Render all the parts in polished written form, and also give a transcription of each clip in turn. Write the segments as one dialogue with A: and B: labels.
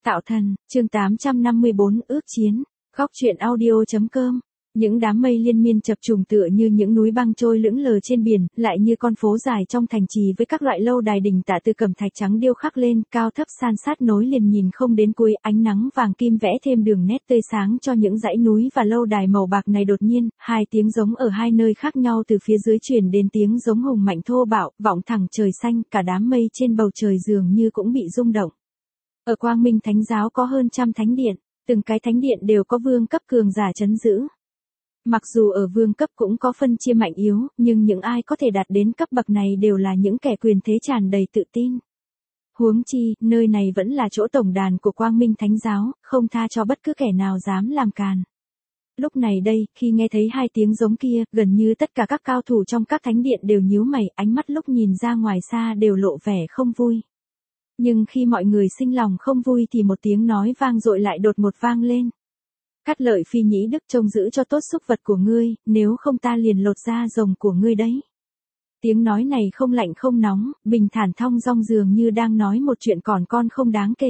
A: Tạo thần, chương 854 ước chiến, góc truyện audio.com. Những đám mây liên miên chập trùng tựa như những núi băng trôi lững lờ trên biển, lại như con phố dài trong thành trì với các loại lâu đài đình tạ từ cẩm thạch trắng điêu khắc lên, cao thấp san sát nối liền nhìn không đến cuối, ánh nắng vàng kim vẽ thêm đường nét tươi sáng cho những dãy núi và lâu đài màu bạc này. Đột nhiên, hai tiếng giống ở hai nơi khác nhau từ phía dưới truyền đến, tiếng giống hùng mạnh thô bạo, vọng thẳng trời xanh, cả đám mây trên bầu trời dường như cũng bị rung động. Ở Quang Minh Thánh giáo có hơn trăm thánh điện, từng cái thánh điện đều có vương cấp cường giả trấn giữ. Mặc dù ở vương cấp cũng có phân chia mạnh yếu, nhưng những ai có thể đạt đến cấp bậc này đều là những kẻ quyền thế tràn đầy tự tin. Huống chi, nơi này vẫn là chỗ tổng đàn của Quang Minh Thánh giáo, không tha cho bất cứ kẻ nào dám làm càn. Lúc này đây, khi nghe thấy hai tiếng giống kia, gần như tất cả các cao thủ trong các thánh điện đều nhíu mày, ánh mắt lúc nhìn ra ngoài xa đều lộ vẻ không vui. Nhưng khi mọi người sinh lòng không vui thì một tiếng nói vang dội lại đột ngột vang lên. Cát Lợi Phi Nhĩ Đức, trông giữ cho tốt súc vật của ngươi, nếu không ta liền lột da rồng của ngươi đấy. Tiếng nói này không lạnh không nóng, bình thản thong dong dường như đang nói một chuyện còn con không đáng kể.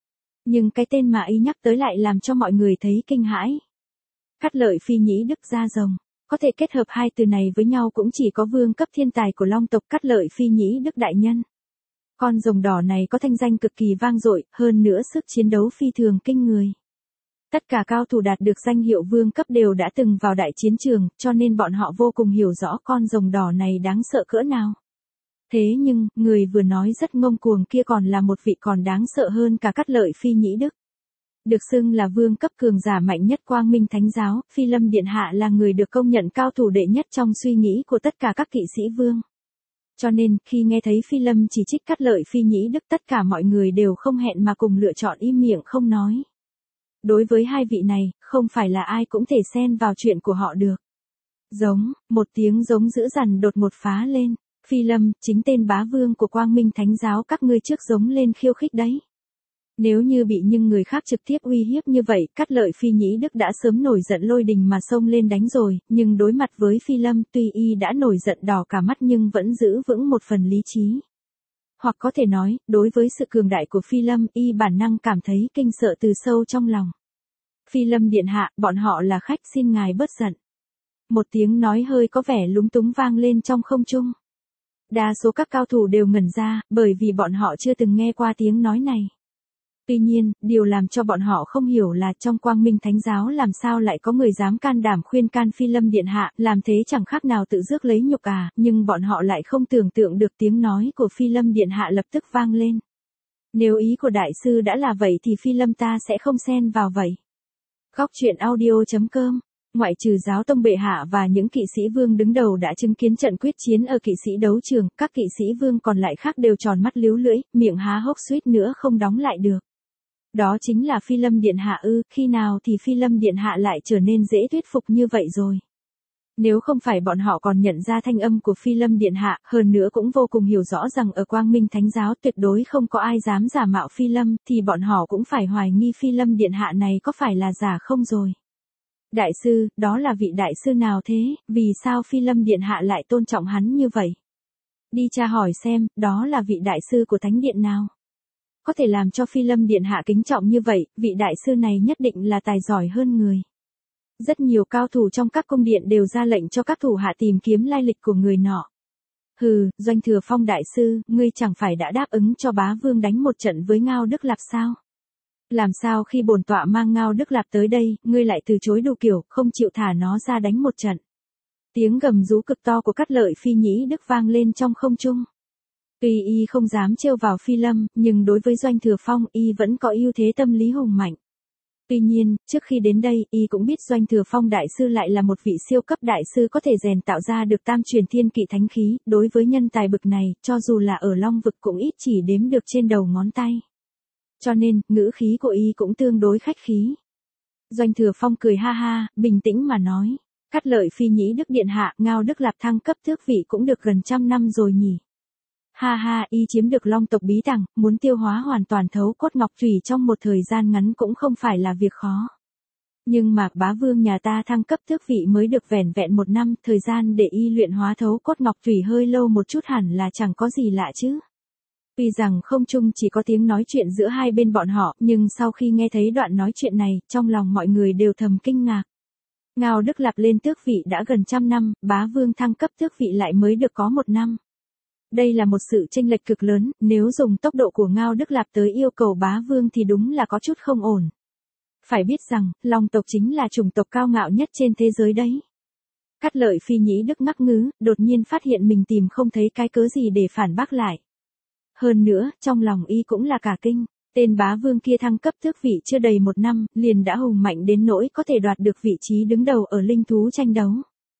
A: Nhưng cái tên mà y nhắc tới lại làm cho mọi người thấy kinh hãi. Cát Lợi Phi Nhĩ Đức, da rồng. Có thể kết hợp hai từ này với nhau cũng chỉ có vương cấp thiên tài của Long tộc Cát Lợi Phi Nhĩ Đức đại nhân. Con rồng đỏ này có thanh danh cực kỳ vang dội, hơn nữa sức chiến đấu phi thường kinh người. Tất cả cao thủ đạt được danh hiệu vương cấp đều đã từng vào đại chiến trường, cho nên bọn họ vô cùng hiểu rõ con rồng đỏ này đáng sợ cỡ nào. Thế nhưng, người vừa nói rất ngông cuồng kia còn là một vị còn đáng sợ hơn cả Cát Lợi Phi Nhĩ Đức. Được xưng là vương cấp cường giả mạnh nhất Quang Minh Thánh giáo, Phi Lâm Điện Hạ là người được công nhận cao thủ đệ nhất trong suy nghĩ của tất cả các kỵ sĩ vương. Cho nên, khi nghe thấy Phi Lâm chỉ trích Cát Lợi Phi Nhĩ Đức, tất cả mọi người đều không hẹn mà cùng lựa chọn im miệng không nói. Đối với hai vị này, không phải là ai cũng thể xen vào chuyện của họ được. Giống, một tiếng giống dữ dằn đột ngột phá lên. Phi Lâm, chính tên bá vương của Quang Minh Thánh giáo các ngươi trước giống lên khiêu khích đấy. Nếu như bị những người khác trực tiếp uy hiếp như vậy, Cát Lợi Phi Nhĩ Đức đã sớm nổi giận lôi đình mà xông lên đánh rồi, nhưng đối mặt với Phi Lâm, tuy y đã nổi giận đỏ cả mắt nhưng vẫn giữ vững một phần lý trí. Hoặc có thể nói, đối với sự cường đại của Phi Lâm, y bản năng cảm thấy kinh sợ từ sâu trong lòng. Phi Lâm Điện Hạ, bọn họ là khách, xin ngài bớt giận. Một tiếng nói hơi có vẻ lúng túng vang lên trong không trung. Đa số các cao thủ đều ngẩn ra, bởi vì bọn họ chưa từng nghe qua tiếng nói này. Tuy nhiên, điều làm cho bọn họ không hiểu là trong Quang Minh Thánh giáo làm sao lại có người dám can đảm khuyên can Phi Lâm Điện Hạ, làm thế chẳng khác nào tự rước lấy nhục à, nhưng bọn họ lại không tưởng tượng được tiếng nói của Phi Lâm Điện Hạ lập tức vang lên. Nếu ý của đại sư đã là vậy thì Phi Lâm ta sẽ không xen vào vậy. Góc truyện audio.com. Ngoại trừ giáo tông bệ hạ và những kỵ sĩ vương đứng đầu đã chứng kiến trận quyết chiến ở kỵ sĩ đấu trường, các kỵ sĩ vương còn lại khác đều tròn mắt líu lưỡi, miệng há hốc suýt nữa không đóng lại được. Đó chính là Phi Lâm Điện Hạ ư, khi nào thì Phi Lâm Điện Hạ lại trở nên dễ thuyết phục như vậy rồi. Nếu không phải bọn họ còn nhận ra thanh âm của Phi Lâm Điện Hạ, hơn nữa cũng vô cùng hiểu rõ rằng ở Quang Minh Thánh giáo tuyệt đối không có ai dám giả mạo Phi Lâm, thì bọn họ cũng phải hoài nghi Phi Lâm Điện Hạ này có phải là giả không rồi. Đại sư, đó là vị đại sư nào thế, vì sao Phi Lâm Điện Hạ lại tôn trọng hắn như vậy? Đi tra hỏi xem, đó là vị đại sư của thánh điện nào? Có thể làm cho Phi Lâm Điện Hạ kính trọng như vậy, vị đại sư này nhất định là tài giỏi hơn người. Rất nhiều cao thủ trong các cung điện đều ra lệnh cho các thủ hạ tìm kiếm lai lịch của người nọ. Hừ, Doanh Thừa Phong đại sư, ngươi chẳng phải đã đáp ứng cho bá vương đánh một trận với Ngao Đức Lạp sao? Làm sao khi bổn tọa mang Ngao Đức Lạp tới đây, ngươi lại từ chối đủ kiểu, không chịu thả nó ra đánh một trận? Tiếng gầm rú cực to của Cát Lợi Phi Nhĩ Đức vang lên trong không trung. Tuy y không dám trêu vào Phi Lâm, nhưng đối với Doanh Thừa Phong y vẫn có ưu thế tâm lý hùng mạnh. Tuy nhiên, trước khi đến đây, y cũng biết Doanh Thừa Phong đại sư lại là một vị siêu cấp đại sư có thể rèn tạo ra được tam truyền thiên kỵ thánh khí, đối với nhân tài bực này, cho dù là ở Long vực cũng ít chỉ đếm được trên đầu ngón tay. Cho nên, ngữ khí của y cũng tương đối khách khí. Doanh Thừa Phong cười ha ha, bình tĩnh mà nói, Cát Lợi Phi Nhĩ Đức Điện Hạ, Ngao Đức Lạp thăng cấp tước vị cũng được gần 100 năm rồi nhỉ. Ha ha, y chiếm được Long tộc bí tàng, muốn tiêu hóa hoàn toàn thấu cốt ngọc thủy trong một thời gian ngắn cũng không phải là việc khó. Nhưng mà bá vương nhà ta thăng cấp tước vị mới được vẻn vẹn 1 năm, thời gian để y luyện hóa thấu cốt ngọc thủy hơi lâu một chút hẳn là chẳng có gì lạ chứ. Tuy rằng không chung chỉ có tiếng nói chuyện giữa hai bên bọn họ, nhưng sau khi nghe thấy đoạn nói chuyện này, trong lòng mọi người đều thầm kinh ngạc. Ngao Đức Lạp lên tước vị đã gần 100 năm, bá vương thăng cấp tước vị lại mới được có 1 năm. Đây là một sự chênh lệch cực lớn, nếu dùng tốc độ của Ngao Đức Lạp tới yêu cầu bá vương thì đúng là có chút không ổn. Phải biết rằng, Long tộc chính là chủng tộc cao ngạo nhất trên thế giới đấy. Cát Lợi Phi nhĩ Đức ngắc ngứ, đột nhiên phát hiện mình tìm không thấy cái cớ gì để phản bác lại. Hơn nữa, trong lòng y cũng là cả kinh, tên bá vương kia thăng cấp tước vị chưa đầy 1 năm, liền đã hùng mạnh đến nỗi có thể đoạt được vị trí đứng đầu ở linh thú tranh đấu.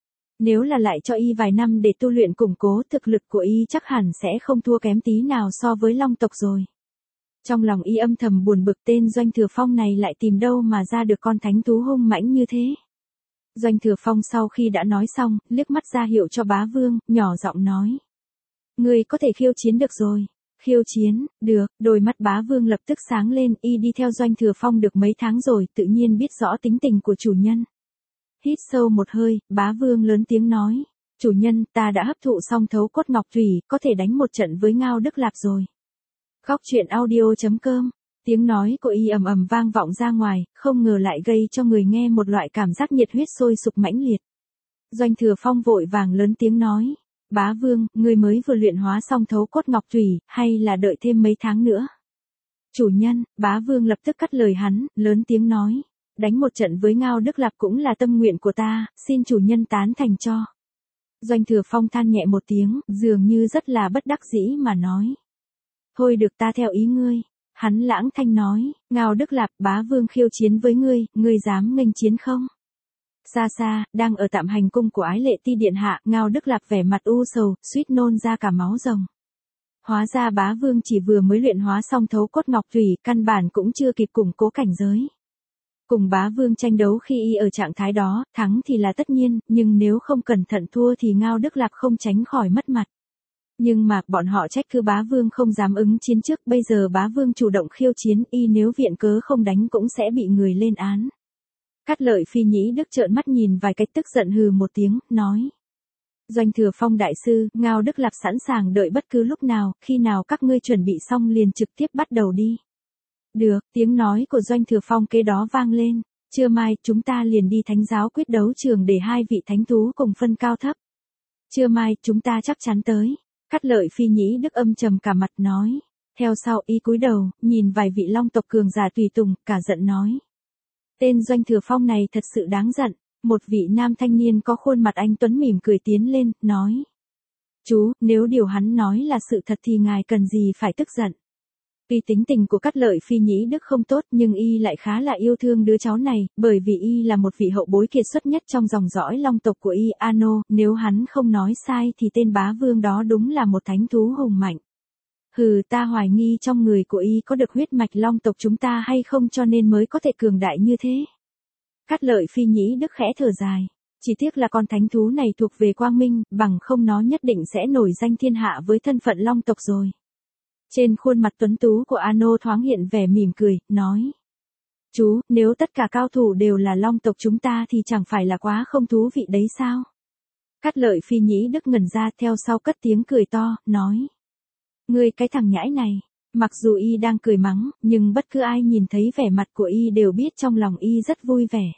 A: Nếu là lại cho y vài năm để tu luyện củng cố, thực lực của y chắc hẳn sẽ không thua kém tí nào so với Long tộc rồi. Trong lòng y âm thầm buồn bực, tên Doanh Thừa Phong này lại tìm đâu mà ra được con thánh thú hung mãnh như thế. Doanh Thừa Phong sau khi đã nói xong, liếc mắt ra hiệu cho bá vương, nhỏ giọng nói. Ngươi có thể khiêu chiến được rồi. Khiêu chiến, được, đôi mắt bá vương lập tức sáng lên, y đi theo Doanh Thừa Phong được mấy tháng rồi, tự nhiên biết rõ tính tình của chủ nhân. Hít sâu một hơi, bá vương lớn tiếng nói. Chủ nhân, ta đã hấp thụ xong thấu cốt ngọc thủy, có thể đánh một trận với Ngao Đức Lạp rồi. Góc truyện audio.com. Tiếng nói của y ầm ầm vang vọng ra ngoài, không ngờ lại gây cho người nghe một loại cảm giác nhiệt huyết sôi sục mãnh liệt. Doanh Thừa Phong vội vàng lớn tiếng nói. Bá vương, ngươi mới vừa luyện hóa xong thấu cốt ngọc thủy, hay là đợi thêm mấy tháng nữa? Chủ nhân, bá vương lập tức cắt lời hắn, lớn tiếng nói. Đánh một trận với Ngao Đức Lạp cũng là tâm nguyện của ta, xin chủ nhân tán thành cho. Doanh Thừa Phong than nhẹ một tiếng, dường như rất là bất đắc dĩ mà nói. Thôi được, ta theo ý ngươi. Hắn lãng thanh nói, Ngao Đức Lạp, bá vương khiêu chiến với ngươi dám nghênh chiến không? Xa xa, đang ở tạm hành cung của Ái Lệ Ti điện hạ, Ngao Đức Lạp vẻ mặt u sầu, suýt nôn ra cả máu rồng. Hóa ra bá vương chỉ vừa mới luyện hóa xong thấu cốt ngọc thủy, căn bản cũng chưa kịp củng cố cảnh giới. Cùng bá vương tranh đấu khi y ở trạng thái đó, thắng thì là tất nhiên, nhưng nếu không cẩn thận thua thì Ngao Đức Lạp không tránh khỏi mất mặt. Nhưng mà, bọn họ trách cứ bá vương không dám ứng chiến trước, bây giờ bá vương chủ động khiêu chiến, y nếu viện cớ không đánh cũng sẽ bị người lên án. Cát Lợi Phi nhĩ Đức trợn mắt nhìn vài cái, tức giận hừ một tiếng, nói. Doanh Thừa Phong đại sư, Ngao Đức Lạp sẵn sàng đợi bất cứ lúc nào, khi nào các ngươi chuẩn bị xong liền trực tiếp bắt đầu đi. Được, tiếng nói của Doanh Thừa Phong kế đó vang lên, trưa mai chúng ta liền đi thánh giáo quyết đấu trường để hai vị thánh thú cùng phân cao thấp. Trưa mai chúng ta chắc chắn tới. Cát Lợi Phi nhĩ Đức âm trầm cả mặt nói. Theo sau y cúi đầu, nhìn vài vị Long tộc cường giả tùy tùng, cả giận nói. Tên Doanh Thừa Phong này thật sự đáng giận. Một vị nam thanh niên có khuôn mặt anh tuấn mỉm cười tiến lên, nói. Chú, nếu điều hắn nói là sự thật thì ngài cần gì phải tức giận. Tuy tính tình của Cát Lợi Phi nhĩ Đức không tốt nhưng y lại khá là yêu thương đứa cháu này, bởi vì y là một vị hậu bối kiệt xuất nhất trong dòng dõi Long tộc của y. Ano, nếu hắn không nói sai thì tên bá vương đó đúng là một thánh thú hùng mạnh. Hừ, ta hoài nghi trong người của y có được huyết mạch Long tộc chúng ta hay không cho nên mới có thể cường đại như thế. Cát Lợi Phi nhĩ Đức khẽ thở dài. Chỉ tiếc là con thánh thú này thuộc về Quang Minh, bằng không nó nhất định sẽ nổi danh thiên hạ với thân phận Long tộc rồi. Trên khuôn mặt tuấn tú của Ano thoáng hiện vẻ mỉm cười, nói. Chú, nếu tất cả cao thủ đều là Long tộc chúng ta thì chẳng phải là quá không thú vị đấy sao? Cát Lợi Phi nhĩ Đức ngẩn ra, theo sau cất tiếng cười to, nói. Ngươi cái thằng nhãi này. Mặc dù y đang cười mắng, nhưng bất cứ ai nhìn thấy vẻ mặt của y đều biết trong lòng y rất vui vẻ.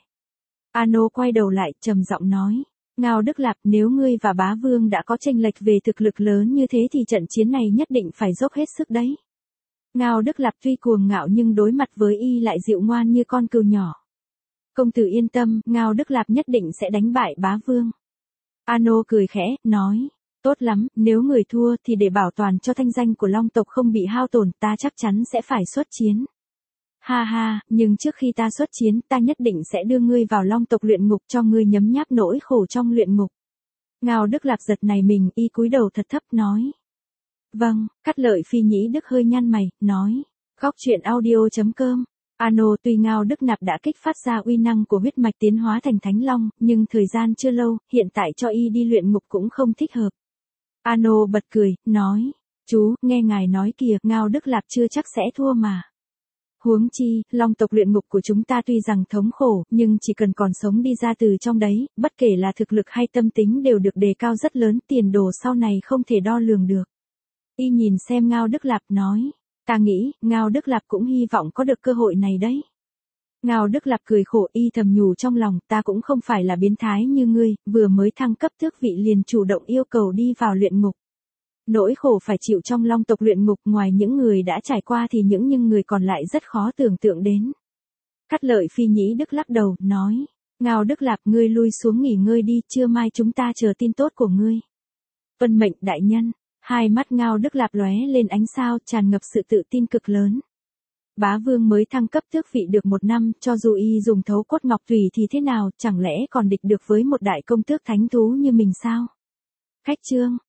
A: Ano quay đầu lại, trầm giọng nói. Ngao Đức Lạp, nếu ngươi và bá vương đã có chênh lệch về thực lực lớn như thế thì trận chiến này nhất định phải dốc hết sức đấy. Ngao Đức Lạp tuy cuồng ngạo nhưng đối mặt với y lại dịu ngoan như con cừu nhỏ. Công tử yên tâm, Ngao Đức Lạp nhất định sẽ đánh bại bá vương. Ano cười khẽ, nói. Tốt lắm, nếu người thua thì để bảo toàn cho thanh danh của Long tộc không bị hao tổn, ta chắc chắn sẽ phải xuất chiến. Ha ha, nhưng trước khi ta xuất chiến, ta nhất định sẽ đưa ngươi vào Long tộc luyện ngục cho ngươi nhấm nháp nỗi khổ trong luyện ngục. Ngao Đức Lạp giật này mình, y cúi đầu thật thấp nói. Vâng, Cát Lợi Phi nhĩ Đức hơi nhăn mày, nói. Góc truyện audio.com. Ano, tuy Ngao Đức Nạp đã kích phát ra uy năng của huyết mạch tiến hóa thành Thánh Long, nhưng thời gian chưa lâu, hiện tại cho y đi luyện ngục cũng không thích hợp. Ano bật cười, nói. Chú, nghe ngài nói kìa, Ngao Đức Lạp chưa chắc sẽ thua mà. Huống chi, Long tộc luyện ngục của chúng ta tuy rằng thống khổ, nhưng chỉ cần còn sống đi ra từ trong đấy, bất kể là thực lực hay tâm tính đều được đề cao rất lớn, tiền đồ sau này không thể đo lường được. Y nhìn xem Ngao Đức Lạp nói, ta nghĩ, Ngao Đức Lạp cũng hy vọng có được cơ hội này đấy. Ngao Đức Lạp cười khổ, Y thầm nhủ trong lòng, ta cũng không phải là biến thái như ngươi, vừa mới thăng cấp tước vị liền chủ động yêu cầu đi vào luyện ngục. Nỗi khổ phải chịu trong Long tộc luyện ngục ngoài những người đã trải qua thì những người còn lại rất khó tưởng tượng đến. Cát Lợi Phi Nhĩ Đức lắc đầu, nói, Ngao Đức Lạp ngươi lui xuống nghỉ ngơi đi, trưa mai chúng ta chờ tin tốt của ngươi. Vân mệnh đại nhân, hai mắt Ngao Đức Lạp lóe lên ánh sao, tràn ngập sự tự tin cực lớn. Bá vương mới thăng cấp tước vị được 1 năm, cho dù y dùng thấu cốt ngọc thủy thì thế nào, chẳng lẽ còn địch được với một đại công tước thánh thú như mình sao? Khách trương.